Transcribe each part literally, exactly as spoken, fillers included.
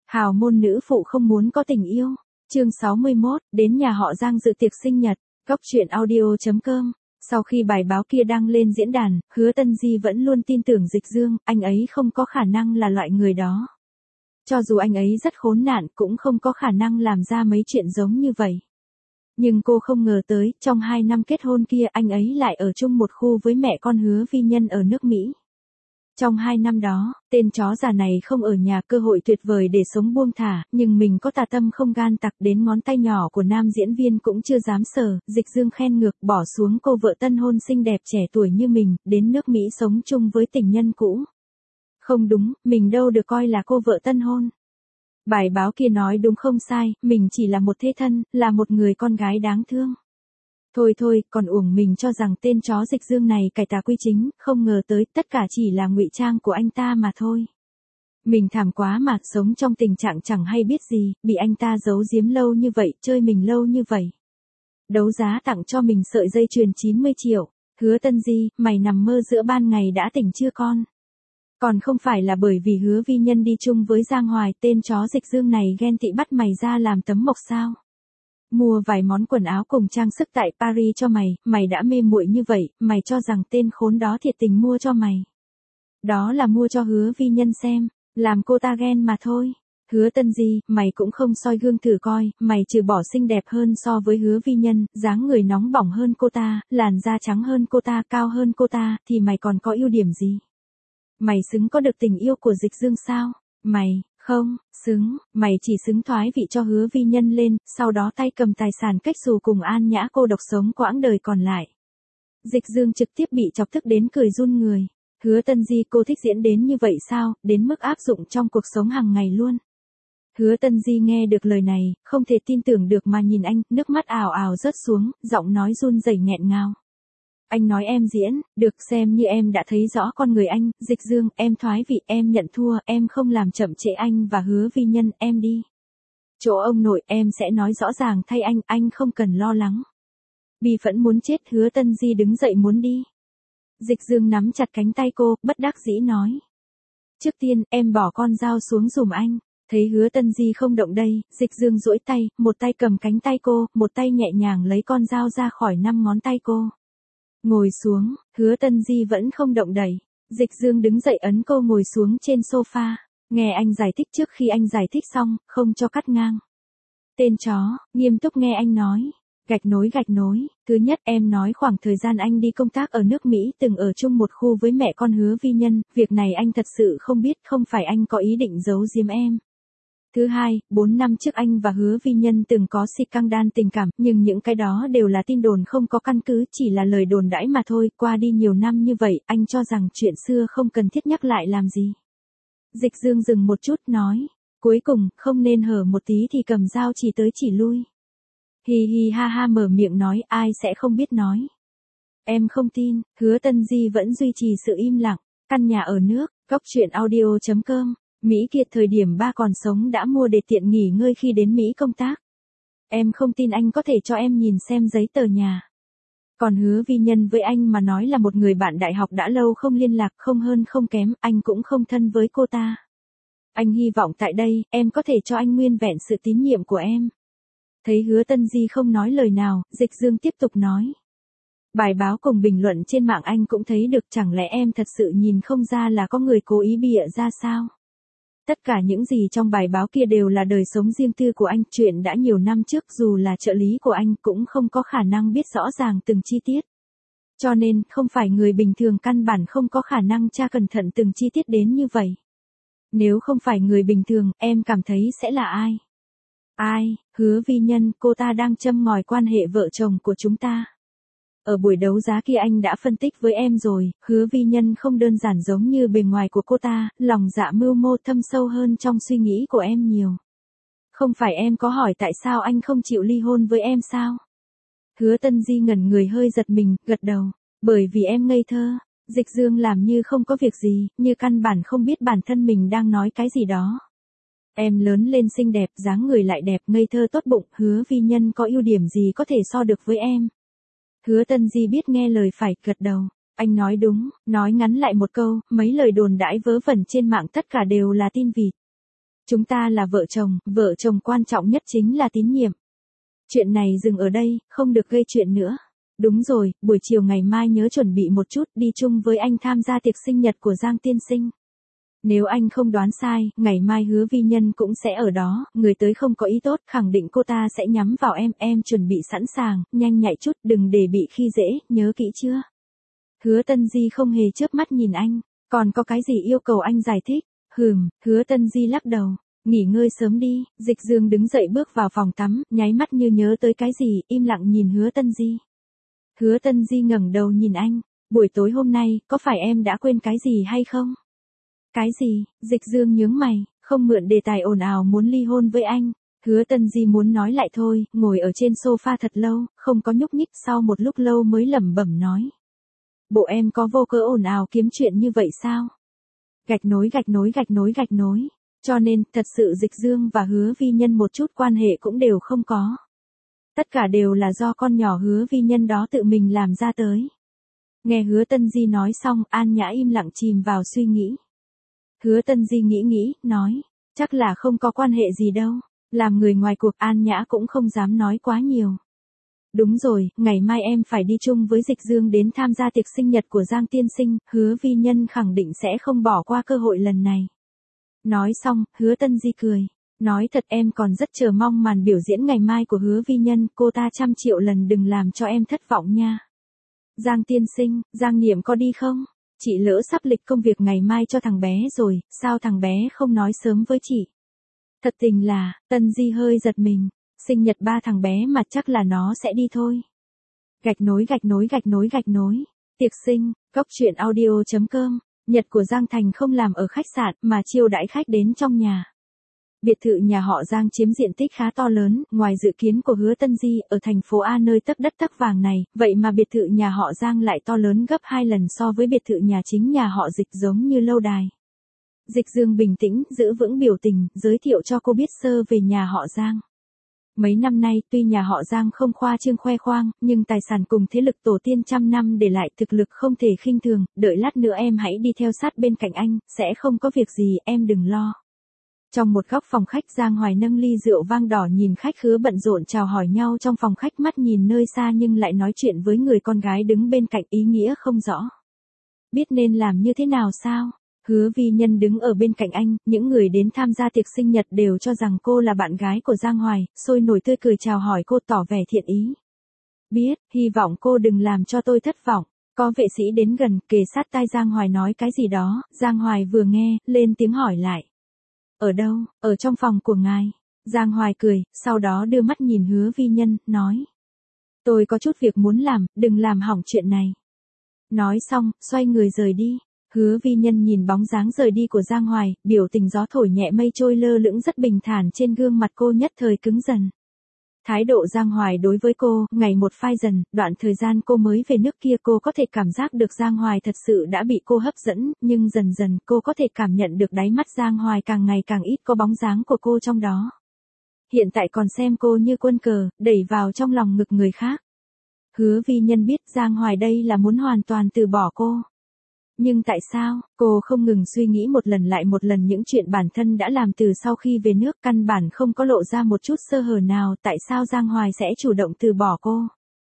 Hào môn nữ phụ không muốn có tình yêu. Chương sáu mươi mốt, đến nhà họ Giang dự tiệc sinh nhật. Góc truyện audio chấm com. Sau khi bài báo kia đăng lên diễn đàn, Hứa Tân Di vẫn luôn tin tưởng Dịch Dương, anh ấy không có khả năng là loại người đó. Cho dù anh ấy rất khốn nạn cũng không có khả năng làm ra mấy chuyện giống như vậy. Nhưng cô không ngờ tới, trong hai năm kết hôn kia anh ấy lại ở chung một khu với mẹ con Hứa Vi Nhân ở nước Mỹ. Trong hai năm đó, tên chó già này không ở nhà, cơ hội tuyệt vời để sống buông thả, nhưng mình có tà tâm không gan tặc, đến ngón tay nhỏ của nam diễn viên cũng chưa dám sờ. Dịch Dương khen ngược, bỏ xuống cô vợ tân hôn xinh đẹp trẻ tuổi như mình, đến nước Mỹ sống chung với tình nhân cũ. Không đúng, mình đâu được coi là cô vợ tân hôn. Bài báo kia nói đúng không sai, mình chỉ là một thế thân, là một người con gái đáng thương. Thôi thôi, còn uổng mình cho rằng tên chó Dịch Dương này cải tà quy chính, không ngờ tới tất cả chỉ là ngụy trang của anh ta mà thôi. Mình thảm quá mà, sống trong tình trạng chẳng hay biết gì, bị anh ta giấu giếm lâu như vậy, chơi mình lâu như vậy. Đấu giá tặng cho mình sợi dây chuyền chín mươi triệu. Hứa Tân Di, mày nằm mơ giữa ban ngày đã tỉnh chưa con? Còn không phải là bởi vì Hứa Vi Nhân đi chung với Giang Hoài, tên chó Dịch Dương này ghen tị bắt mày ra làm tấm mộc sao? Mua vài món quần áo cùng trang sức tại Paris cho mày, mày đã mê muội như vậy, mày cho rằng tên khốn đó thiệt tình mua cho mày. Đó là mua cho Hứa Vi Nhân xem, làm cô ta ghen mà thôi. Hứa Tân Di, mày cũng không soi gương thử coi, mày trừ bỏ xinh đẹp hơn so với Hứa Vi Nhân, dáng người nóng bỏng hơn cô ta, làn da trắng hơn cô ta, cao hơn cô ta, thì mày còn có ưu điểm gì? Mày xứng có được tình yêu của Dịch Dương sao? Mày, không, xứng, mày chỉ xứng thoái vị cho Hứa Vi Nhân lên, sau đó tay cầm tài sản cách xù cùng An Nhã cô độc sống quãng đời còn lại. Dịch Dương trực tiếp bị chọc tức đến cười run người. Hứa Tân Di, cô thích diễn đến như vậy sao, đến mức áp dụng trong cuộc sống hàng ngày luôn. Hứa Tân Di nghe được lời này, không thể tin tưởng được mà nhìn anh, nước mắt ào ào rớt xuống, giọng nói run rẩy nghẹn ngào. Anh nói em diễn, được, xem như em đã thấy rõ con người anh. Dịch Dương, em thoái vị, em nhận thua, em không làm chậm trễ anh và Hứa Vi Nhân, em đi. Chỗ ông nội, em sẽ nói rõ ràng thay anh, anh không cần lo lắng. Bi phẫn muốn chết, Hứa Tân Di đứng dậy muốn đi. Dịch Dương nắm chặt cánh tay cô, bất đắc dĩ nói. Trước tiên, em bỏ con dao xuống giùm anh. Thấy Hứa Tân Di không động đây, Dịch Dương duỗi tay, một tay cầm cánh tay cô, một tay nhẹ nhàng lấy con dao ra khỏi năm ngón tay cô. Ngồi xuống, Hứa Tân Di vẫn không động đậy. Dịch Dương đứng dậy ấn cô ngồi xuống trên sofa, nghe anh giải thích. Trước khi anh giải thích xong, không cho cắt ngang. Tên chó, nghiêm túc nghe anh nói. Gạch nối gạch nối, thứ nhất, em nói khoảng thời gian anh đi công tác ở nước Mỹ từng ở chung một khu với mẹ con Hứa Vi Nhân, việc này anh thật sự không biết, không phải anh có ý định giấu giếm em. Thứ hai, bốn năm trước anh và Hứa Vi Nhân từng có scandal tình cảm, nhưng những cái đó đều là tin đồn không có căn cứ, chỉ là lời đồn đãi mà thôi. Qua đi nhiều năm như vậy, anh cho rằng chuyện xưa không cần thiết nhắc lại làm gì. Dịch Dương dừng một chút nói, cuối cùng, không nên hở một tí thì cầm dao chỉ tới chỉ lui. Hi hi ha ha mở miệng nói, ai sẽ không biết nói. Em không tin. Hứa Tân Di vẫn duy trì sự im lặng. Căn nhà ở nước, góc truyện audio chấm com. Mỹ Kiệt thời điểm ba còn sống đã mua để tiện nghỉ ngơi khi đến Mỹ công tác. Em không tin anh có thể cho em nhìn xem giấy tờ nhà. Còn Hứa Vi Nhân với anh mà nói là một người bạn đại học đã lâu không liên lạc, không hơn không kém, anh cũng không thân với cô ta. Anh hy vọng tại đây, em có thể cho anh nguyên vẹn sự tín nhiệm của em. Thấy Hứa Tân Di không nói lời nào, Dịch Dương tiếp tục nói. Bài báo cùng bình luận trên mạng anh cũng thấy được, chẳng lẽ em thật sự nhìn không ra là có người cố ý bịa ra sao? Tất cả những gì trong bài báo kia đều là đời sống riêng tư của anh, chuyện đã nhiều năm trước, dù là trợ lý của anh cũng không có khả năng biết rõ ràng từng chi tiết. Cho nên, không phải người bình thường căn bản không có khả năng tra cẩn thận từng chi tiết đến như vậy. Nếu không phải người bình thường, em cảm thấy sẽ là ai? Ai? Hứa Vi Nhân, cô ta đang châm ngòi quan hệ vợ chồng của chúng ta. Ở buổi đấu giá kia anh đã phân tích với em rồi, Hứa Vi Nhân không đơn giản giống như bề ngoài của cô ta, lòng dạ mưu mô thâm sâu hơn trong suy nghĩ của em nhiều. Không phải em có hỏi tại sao anh không chịu ly hôn với em sao? Hứa Tân Di ngẩn người hơi giật mình, gật đầu. Bởi vì em ngây thơ. Dịch Dương làm như không có việc gì, như căn bản không biết bản thân mình đang nói cái gì đó. Em lớn lên xinh đẹp, dáng người lại đẹp, ngây thơ tốt bụng, Hứa Vi Nhân có ưu điểm gì có thể so được với em? Hứa Tân Di biết nghe lời phải, gật đầu. Anh nói đúng, nói ngắn lại một câu, mấy lời đồn đãi vớ vẩn trên mạng tất cả đều là tin vịt. Chúng ta là vợ chồng, vợ chồng quan trọng nhất chính là tín nhiệm. Chuyện này dừng ở đây, không được gây chuyện nữa. Đúng rồi, buổi chiều ngày mai nhớ chuẩn bị một chút đi chung với anh tham gia tiệc sinh nhật của Giang tiên sinh. Nếu anh không đoán sai, ngày mai Hứa Vi Nhân cũng sẽ ở đó, người tới không có ý tốt, khẳng định cô ta sẽ nhắm vào em, em chuẩn bị sẵn sàng, nhanh nhạy chút, đừng để bị khi dễ, nhớ kỹ chưa? Hứa Tân Di không hề chớp mắt nhìn anh, còn có cái gì yêu cầu anh giải thích? Hừm, Hứa Tân Di lắc đầu, nghỉ ngơi sớm đi. Dịch Dương đứng dậy bước vào phòng tắm, nháy mắt như nhớ tới cái gì, im lặng nhìn Hứa Tân Di. Hứa Tân Di ngẩng đầu nhìn anh, buổi tối hôm nay, có phải em đã quên cái gì hay không? Cái gì? Dịch Dương nhướng mày, không mượn đề tài ồn ào muốn ly hôn với anh. Hứa Tân Di muốn nói lại thôi, ngồi ở trên sofa thật lâu, không có nhúc nhích, sau một lúc lâu mới lẩm bẩm nói. Bộ em có vô cớ ồn ào kiếm chuyện như vậy sao? Gạch nối gạch nối gạch nối gạch nối. Cho nên, thật sự Dịch Dương và Hứa Vi Nhân một chút quan hệ cũng đều không có. Tất cả đều là do con nhỏ Hứa Vi Nhân đó tự mình làm ra tới. Nghe Hứa Tân Di nói xong, An Nhã im lặng chìm vào suy nghĩ. Hứa Tân Di nghĩ nghĩ, nói, chắc là không có quan hệ gì đâu. Làm người ngoài cuộc, An Nhã cũng không dám nói quá nhiều. Đúng rồi, ngày mai em phải đi chung với Dịch Dương đến tham gia tiệc sinh nhật của Giang tiên sinh, Hứa Vi Nhân khẳng định sẽ không bỏ qua cơ hội lần này. Nói xong, Hứa Tân Di cười. Nói thật em còn rất chờ mong màn biểu diễn ngày mai của Hứa Vi Nhân, cô ta trăm triệu lần đừng làm cho em thất vọng nha. Giang tiên sinh, Giang Niệm có đi không? Chị lỡ sắp lịch công việc ngày mai cho thằng bé rồi, sao thằng bé không nói sớm với chị? Thật tình là, Tân Di hơi giật mình, sinh nhật ba thằng bé mà chắc là nó sẽ đi thôi. Gạch nối gạch nối gạch nối gạch nối, tiệc sinh, cốc truyện audio chấm com, nhật của Giang Thành không làm ở khách sạn mà chiêu đãi khách đến trong nhà. Biệt thự nhà họ Giang chiếm diện tích khá to lớn, ngoài dự kiến của Hứa Tân Di ở thành phố A nơi tấc đất tấc vàng này, vậy mà biệt thự nhà họ Giang lại to lớn gấp hai lần so với biệt thự nhà chính nhà họ Dịch giống như lâu đài. Dịch Dương bình tĩnh, giữ vững biểu tình, giới thiệu cho cô biết sơ về nhà họ Giang. Mấy năm nay, tuy nhà họ Giang không khoa trương khoe khoang, nhưng tài sản cùng thế lực tổ tiên trăm năm để lại thực lực không thể khinh thường, đợi lát nữa em hãy đi theo sát bên cạnh anh, sẽ không có việc gì, em đừng lo. Trong một góc phòng khách, Giang Hoài nâng ly rượu vang đỏ nhìn khách khứa bận rộn chào hỏi nhau trong phòng khách, mắt nhìn nơi xa nhưng lại nói chuyện với người con gái đứng bên cạnh, ý nghĩa không rõ. Biết nên làm như thế nào sao? Hứa Vi Nhân đứng ở bên cạnh anh, những người đến tham gia tiệc sinh nhật đều cho rằng cô là bạn gái của Giang Hoài, sôi nổi tươi cười chào hỏi cô, tỏ vẻ thiện ý. Biết, hy vọng cô đừng làm cho tôi thất vọng. Có vệ sĩ đến gần, kề sát tai Giang Hoài nói cái gì đó, Giang Hoài vừa nghe, lên tiếng hỏi lại. Ở đâu? Ở trong phòng của ngài. Giang Hoài cười, sau đó đưa mắt nhìn Hứa Vi Nhân, nói. Tôi có chút việc muốn làm, đừng làm hỏng chuyện này. Nói xong, xoay người rời đi. Hứa Vi Nhân nhìn bóng dáng rời đi của Giang Hoài, biểu tình gió thổi nhẹ mây trôi lơ lửng rất bình thản trên gương mặt cô nhất thời cứng dần. Thái độ Giang Hoài đối với cô, ngày một phai dần, đoạn thời gian cô mới về nước kia cô có thể cảm giác được Giang Hoài thật sự đã bị cô hấp dẫn, nhưng dần dần cô có thể cảm nhận được đáy mắt Giang Hoài càng ngày càng ít có bóng dáng của cô trong đó. Hiện tại còn xem cô như quân cờ, đẩy vào trong lòng ngực người khác. Hứa Vi Nhân biết Giang Hoài đây là muốn hoàn toàn từ bỏ cô. Nhưng tại sao, cô không ngừng suy nghĩ một lần lại một lần những chuyện bản thân đã làm từ sau khi về nước, căn bản không có lộ ra một chút sơ hở nào, tại sao Giang Hoài sẽ chủ động từ bỏ cô.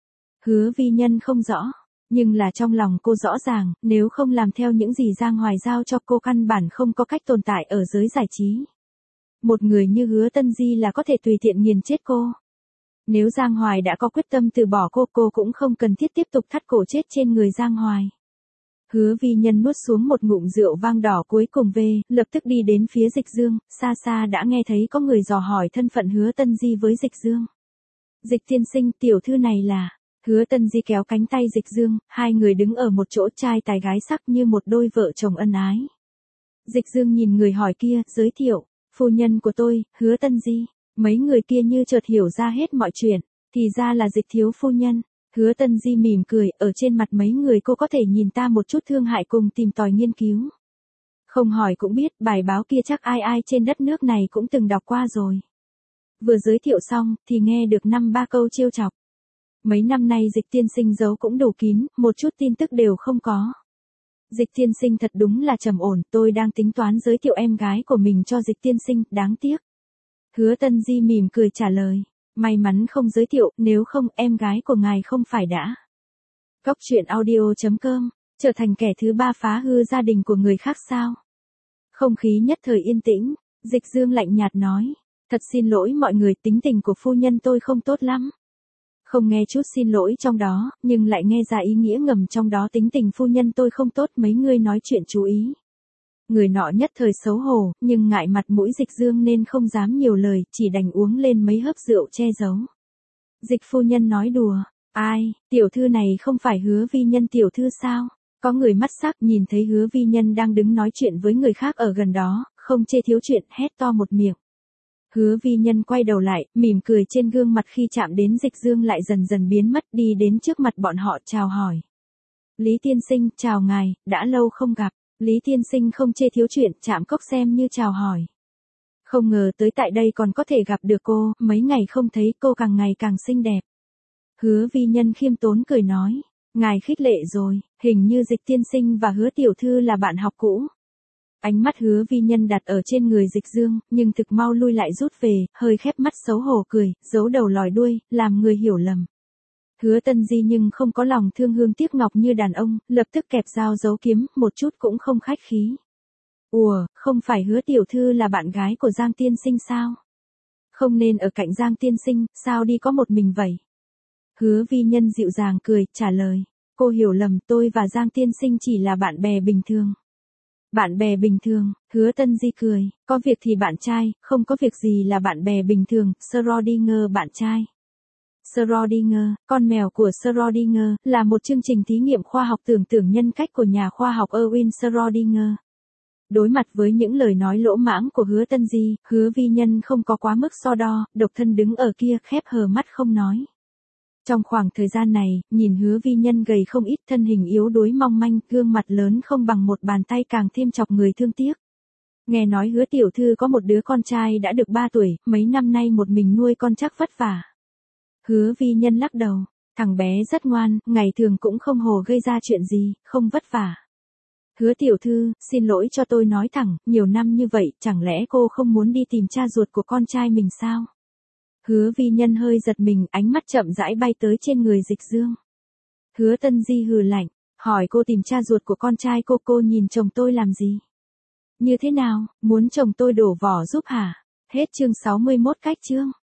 Hứa Vi Nhân không rõ, nhưng là trong lòng cô rõ ràng, nếu không làm theo những gì Giang Hoài giao cho cô căn bản không có cách tồn tại ở giới giải trí. Một người như Hứa Tân Di là có thể tùy tiện nghiền chết cô. Nếu Giang Hoài đã có quyết tâm từ bỏ cô, cô cũng không cần thiết tiếp tục thắt cổ chết trên người Giang Hoài. Hứa Vi Nhân nuốt xuống một ngụm rượu vang đỏ cuối cùng về, lập tức đi đến phía Dịch Dương, xa xa đã nghe thấy có người dò hỏi thân phận Hứa Tân Di với Dịch Dương. Dịch tiên sinh, tiểu thư này là... Hứa Tân Di kéo cánh tay Dịch Dương, hai người đứng ở một chỗ, trai tài gái sắc như một đôi vợ chồng ân ái. Dịch Dương nhìn người hỏi kia, giới thiệu, phu nhân của tôi, Hứa Tân Di. Mấy người kia như chợt hiểu ra hết mọi chuyện, thì ra là Dịch thiếu phu nhân. Hứa Tân Di mỉm cười, ở trên mặt mấy người cô có thể nhìn ta một chút thương hại cùng tìm tòi nghiên cứu. Không hỏi cũng biết, bài báo kia chắc ai ai trên đất nước này cũng từng đọc qua rồi. Vừa giới thiệu xong, thì nghe được năm ba câu trêu chọc. Mấy năm nay Dịch tiên sinh giấu cũng đủ kín, một chút tin tức đều không có. Dịch tiên sinh thật đúng là trầm ổn, tôi đang tính toán giới thiệu em gái của mình cho dịch tiên sinh, đáng tiếc. Hứa Tân Di mỉm cười trả lời, may mắn không giới thiệu, nếu không em gái của ngài không phải đã. Cóc truyện audio chấm com, trở thành kẻ thứ ba phá hư gia đình của người khác sao? Không khí nhất thời yên tĩnh, Dịch Dương lạnh nhạt nói, thật xin lỗi mọi người, tính tình của phu nhân tôi không tốt lắm. Không nghe chút xin lỗi trong đó, nhưng lại nghe ra ý nghĩa ngầm trong đó, tính tình phu nhân tôi không tốt, mấy ngươi nói chuyện chú ý. Người nọ nhất thời xấu hổ, nhưng ngại mặt mũi Dịch Dương nên không dám nhiều lời, chỉ đành uống lên mấy hớp rượu che giấu. Dịch phu nhân nói đùa, ai, tiểu thư này không phải Hứa vi nhân tiểu thư sao? Có người mắt sắc nhìn thấy Hứa vi nhân đang đứng nói chuyện với người khác ở gần đó, không chê thiếu chuyện, hét to một miệng. Hứa vi nhân quay đầu lại, mỉm cười trên gương mặt khi chạm đến Dịch Dương lại dần dần biến mất, đi đến trước mặt bọn họ chào hỏi. Lý tiên sinh, chào ngài, đã lâu không gặp. Lý tiên sinh không chê thiếu chuyện, chạm cốc xem như chào hỏi. Không ngờ tới tại đây còn có thể gặp được cô, mấy ngày không thấy cô càng ngày càng xinh đẹp. Hứa vi nhân khiêm tốn cười nói, ngài khích lệ rồi, hình như Dịch tiên sinh và Hứa tiểu thư là bạn học cũ. Ánh mắt Hứa vi nhân đặt ở trên người Dịch Dương, nhưng thực mau lui lại rút về, hơi khép mắt xấu hổ cười, giấu đầu lòi đuôi, làm người hiểu lầm. Hứa Tân Di nhưng không có lòng thương hương tiếc ngọc như đàn ông, lập tức kẹp dao giấu kiếm, một chút cũng không khách khí. Ủa, không phải Hứa tiểu thư là bạn gái của Giang tiên sinh sao? Không nên ở cạnh Giang tiên sinh, sao đi có một mình vậy? Hứa vi nhân dịu dàng cười, trả lời, cô hiểu lầm, tôi và Giang tiên sinh chỉ là bạn bè bình thường. Bạn bè bình thường, Hứa Tân Di cười, có việc thì bạn trai, không có việc gì là bạn bè bình thường, Schrödinger bạn trai. Schrödinger, con mèo của Schrödinger, là một chương trình thí nghiệm khoa học tưởng tượng nhân cách của nhà khoa học Erwin Schrödinger. Đối mặt với những lời nói lỗ mãng của Hứa Tân Di, Hứa vi nhân không có quá mức so đo, độc thân đứng ở kia khép hờ mắt không nói. Trong khoảng thời gian này, nhìn Hứa vi nhân gầy không ít, thân hình yếu đuối mong manh, gương mặt lớn không bằng một bàn tay càng thêm chọc người thương tiếc. Nghe nói Hứa tiểu thư có một đứa con trai đã được ba tuổi, mấy năm nay một mình nuôi con chắc vất vả. Hứa vi nhân lắc đầu, thằng bé rất ngoan, ngày thường cũng không hồ gây ra chuyện gì, không vất vả. Hứa tiểu thư, xin lỗi cho tôi nói thẳng, nhiều năm như vậy, chẳng lẽ cô không muốn đi tìm cha ruột của con trai mình sao? Hứa vi nhân hơi giật mình, ánh mắt chậm rãi bay tới trên người Dịch Dương. Hứa Tân Di hừ lạnh, hỏi cô tìm cha ruột của con trai cô, cô nhìn chồng tôi làm gì? Như thế nào, muốn chồng tôi đổ vỏ giúp hả? Hết chương sáu mươi mốt cách chương.